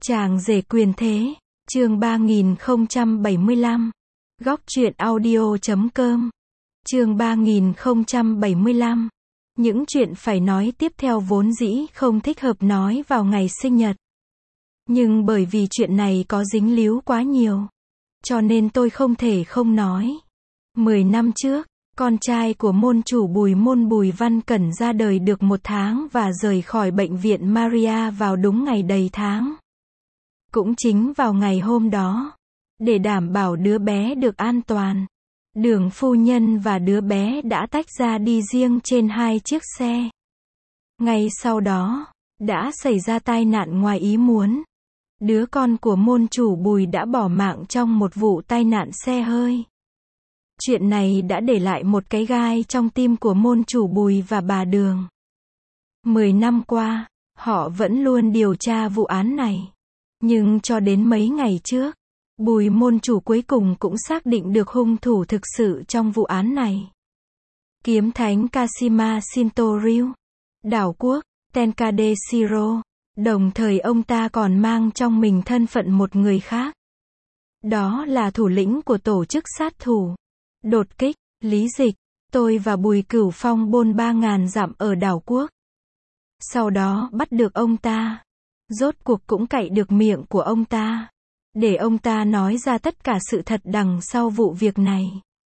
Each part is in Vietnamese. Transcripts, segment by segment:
Chàng rể quyền thế, chương 3075. Góc truyện audio.com. Chương 3075. Những chuyện phải nói tiếp theo vốn dĩ không thích hợp nói vào ngày sinh nhật. Nhưng bởi vì chuyện này có dính líu quá nhiều, cho nên tôi không thể không nói. 10 năm trước, con trai của môn chủ Bùi Văn Cẩn ra đời được 1 tháng và rời khỏi bệnh viện Maria vào đúng ngày đầy tháng. Cũng chính vào ngày hôm đó, để đảm bảo đứa bé được an toàn, Đường phu nhân và đứa bé đã tách ra đi riêng trên 2 chiếc xe. Ngay sau đó, đã xảy ra tai nạn ngoài ý muốn. Đứa con của môn chủ Bùi đã bỏ mạng trong một vụ tai nạn xe hơi. Chuyện này đã để lại một cái gai trong tim của môn chủ Bùi và bà Đường. 10 năm qua, họ vẫn luôn điều tra vụ án này. Nhưng cho đến mấy ngày trước, Bùi môn chủ cuối cùng cũng xác định được hung thủ thực sự trong vụ án này. Kiếm thánh Kashima Shinto-ryu, đảo quốc, Tenkade Shiro, đồng thời ông ta còn mang trong mình thân phận một người khác. Đó là thủ lĩnh của tổ chức sát thủ, đột kích, Lý Dịch, tôi và Bùi Cửu Phong bôn 3.000 dặm ở đảo quốc. Sau đó bắt được ông ta. Rốt cuộc cũng cạy được miệng của ông ta, để ông ta nói ra tất cả sự thật đằng sau vụ việc này.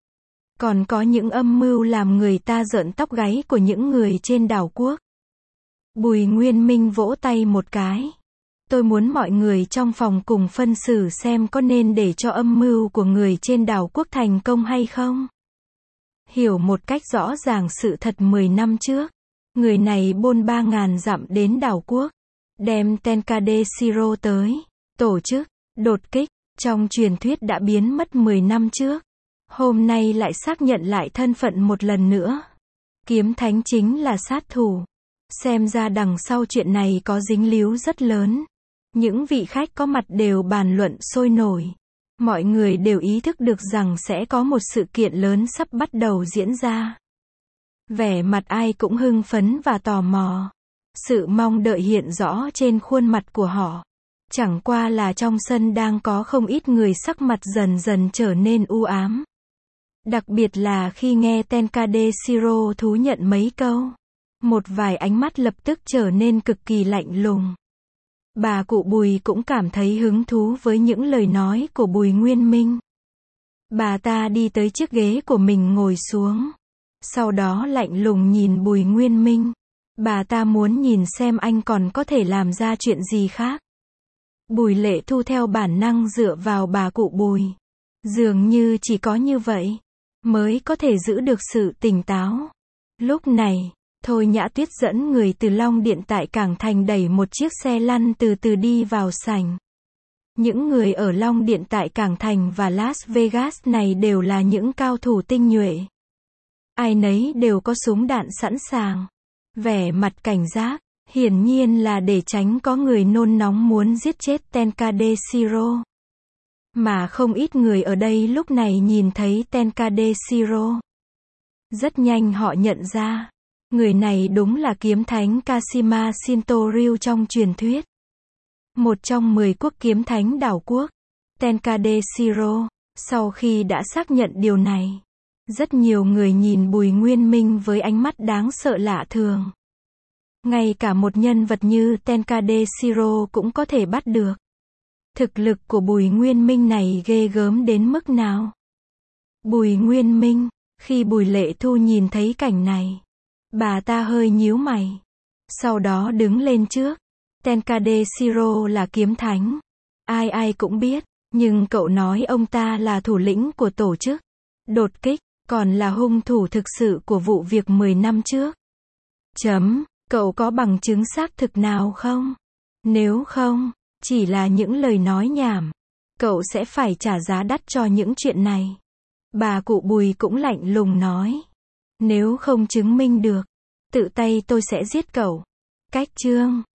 Còn có những âm mưu làm người ta rợn tóc gáy của những người trên đảo quốc. Bùi Nguyên Minh vỗ tay một cái. Tôi muốn mọi người trong phòng cùng phân xử xem có nên để cho âm mưu của người trên đảo quốc thành công hay không. Hiểu một cách rõ ràng sự thật 10 năm trước, người này bôn 3.000 dặm đến đảo quốc, đem Tenkade Shiro tới, tổ chức, đột kích, trong truyền thuyết đã biến mất 10 năm trước. Hôm nay lại xác nhận lại thân phận một lần nữa. Kiếm thánh chính là sát thủ. Xem ra đằng sau chuyện này có dính líu rất lớn. Những vị khách có mặt đều bàn luận sôi nổi. Mọi người đều ý thức được rằng sẽ có một sự kiện lớn sắp bắt đầu diễn ra. Vẻ mặt ai cũng hưng phấn và tò mò. Sự mong đợi hiện rõ trên khuôn mặt của họ. Chẳng qua là trong sân đang có không ít người sắc mặt dần dần trở nên u ám. Đặc biệt là khi nghe Tenkade Shiro thú nhận mấy câu. Một vài ánh mắt lập tức trở nên cực kỳ lạnh lùng. Bà cụ Bùi cũng cảm thấy hứng thú với những lời nói của Bùi Nguyên Minh. Bà ta đi tới chiếc ghế của mình ngồi xuống. Sau đó lạnh lùng nhìn Bùi Nguyên Minh. Bà ta muốn nhìn xem anh còn có thể làm ra chuyện gì khác. Bùi Lệ Thu theo bản năng dựa vào bà cụ Bùi. Dường như chỉ có như vậy mới có thể giữ được sự tỉnh táo. Lúc này, Thôi Nhã Tuyết dẫn người từ Long Điện tại Cảng Thành đẩy một chiếc xe lăn từ từ đi vào sảnh. Những người ở Long Điện tại Cảng Thành và Las Vegas này đều là những cao thủ tinh nhuệ. Ai nấy đều có súng đạn sẵn sàng. Vẻ mặt cảnh giác, hiển nhiên là để tránh có người nôn nóng muốn giết chết Tenkade Shiro. Mà không ít người ở đây lúc này nhìn thấy Tenkade Shiro. Rất nhanh họ nhận ra, người này đúng là kiếm thánh Kashima Shinto-ryu trong truyền thuyết. Một trong 10 quốc kiếm thánh đảo quốc, Tenkade Shiro. Sau khi đã xác nhận điều này, rất nhiều người nhìn Bùi Nguyên Minh với ánh mắt đáng sợ lạ thường. Ngay cả một nhân vật như Tenkade Shiro cũng có thể bắt được. Thực lực của Bùi Nguyên Minh này ghê gớm đến mức nào? Bùi Nguyên Minh, khi Bùi Lệ Thu nhìn thấy cảnh này, bà ta hơi nhíu mày. Sau đó đứng lên trước. Tenkade Shiro là kiếm thánh. Ai ai cũng biết, nhưng cậu nói ông ta là thủ lĩnh của tổ chức đột kích, còn là hung thủ thực sự của vụ việc 10 năm trước. Cậu có bằng chứng xác thực nào không? Nếu không, chỉ là những lời nói nhảm, cậu sẽ phải trả giá đắt cho những chuyện này. Bà cụ Bùi cũng lạnh lùng nói. Nếu không chứng minh được, tự tay tôi sẽ giết cậu. Cách chương